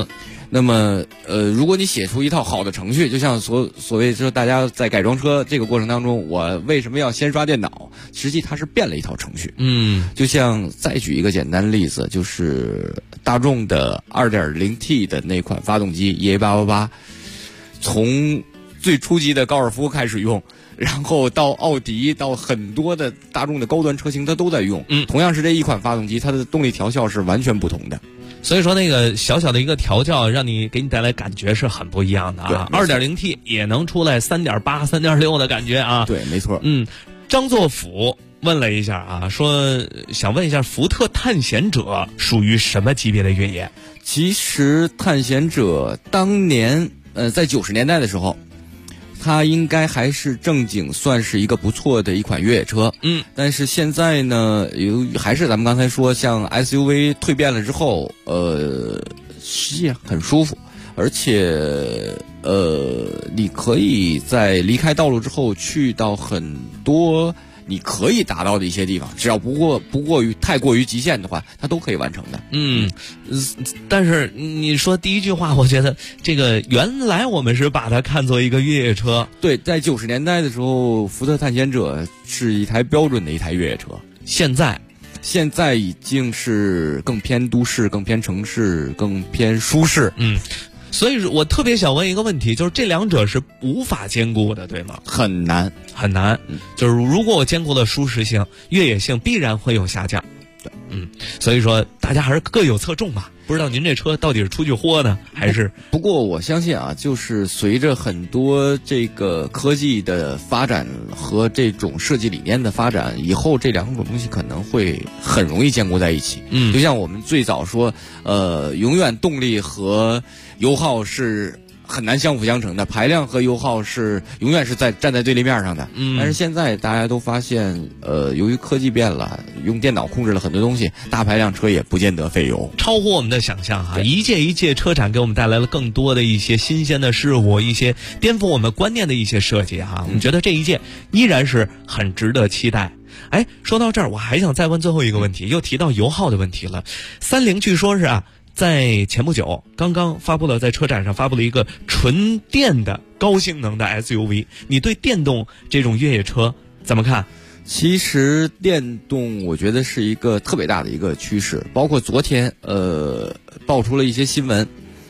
那么如果你写出一套好的程序，就像所谓说大家在改装车这个过程当中，我为什么要先刷电脑？实际它是变了一套程序。就像再举一个简单例子，就是大众的 2.0T 的那款发动机 EA888，从最初级的高尔夫开始用，然后到奥迪，到很多的大众的高端车型它都在用。同样是这一款发动机，它的动力调校是完全不同的。 所以说那个小小的一个调教给你带来感觉是很不一样的啊。2.0T 也能出来 3.8 3.6 的感觉啊。 对，没错。 张作甫问了一下啊，说想问一下福特探险者属于什么级别的越野？ 其实探险者当年在90年代的时候，它应该还是正经算是一个不错的一款越野车。但是现在呢，还是咱们刚才说，像 SUV 蜕变了之后，实际很舒服，而且你可以在离开道路之后去到很多你可以达到的一些地方，只要不过于太过于极限的话，它都可以完成的。 但是你说第一句话，我觉得这个原来我们是把它看作一个越野车。 对，在90年代的时候，福特探险者是一台标准的一台越野车。 现在已经是更偏都市、更偏城市、更偏舒适。 所以我特别想问一个问题，就是这两者是无法兼顾的，对吗？ 很难。 就是如果我兼顾了舒适性，越野性必然会有下降。所以说大家还是各有侧重吧。不知道您这车到底是出去豁呢，还是？ 不过我相信啊，就是随着很多这个科技的发展和这种设计理念的发展，以后这两种东西可能会很容易兼顾在一起。就像我们最早说，永远动力和油耗是很难相辅相成的，排量和油耗是永远是站在对立面上的。但是现在大家都发现，由于科技变了，用电脑控制了很多东西，大排量车也不见得费油， 超乎我们的想象哈。一届一届车展给我们带来了更多的一些新鲜的事物，一些颠覆我们观念的一些设计哈。我们觉得这一届依然是很值得期待。说到这儿，我还想再问最后一个问题，又提到油耗的问题了。30据说是在前不久刚刚在车展上发布了一个纯电的高性能的 SUV， 你对电动这种越野车怎么看？ 其实电动我觉得是一个特别大的一个趋势，包括昨天爆出了一些新闻，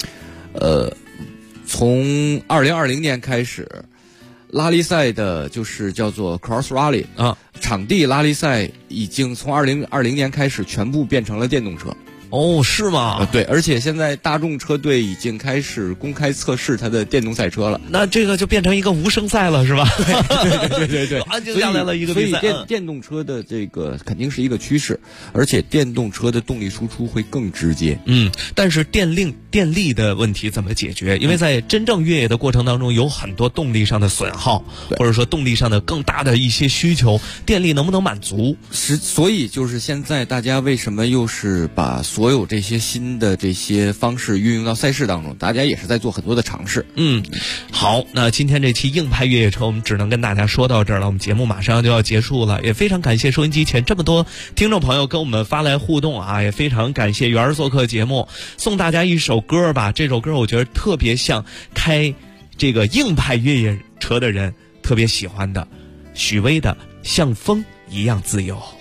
从2020年开始，拉力赛的就是叫做 Cross Rally 场地拉力赛已经从2020年开始全部变成了电动车。 是吗？ 对，而且现在大众车队已经开始公开测试它的电动赛车了。 那这个就变成一个无声赛了，是吧？ 对， 安静下来了一个比赛。 所以电动车的这个肯定是一个趋势，而且电动车的动力输出会更直接。 但是电力的问题怎么解决？因为在真正越野的过程当中，有很多动力上的损耗，或者说动力上的更大的一些需求，电力能不能满足？ 所以就是现在大家为什么又是把所有这些新的这些方式运用到赛事当中，大家也是在做很多的尝试。 好，那今天这期硬派越野车我们只能跟大家说到这儿了，我们节目马上就要结束了，也非常感谢收音机前这么多听众朋友跟我们发来互动啊，也非常感谢元儿做客节目，送大家一首歌吧，这首歌我觉得特别像开这个硬派越野车的人特别喜欢的，许巍的《像风一样自由》。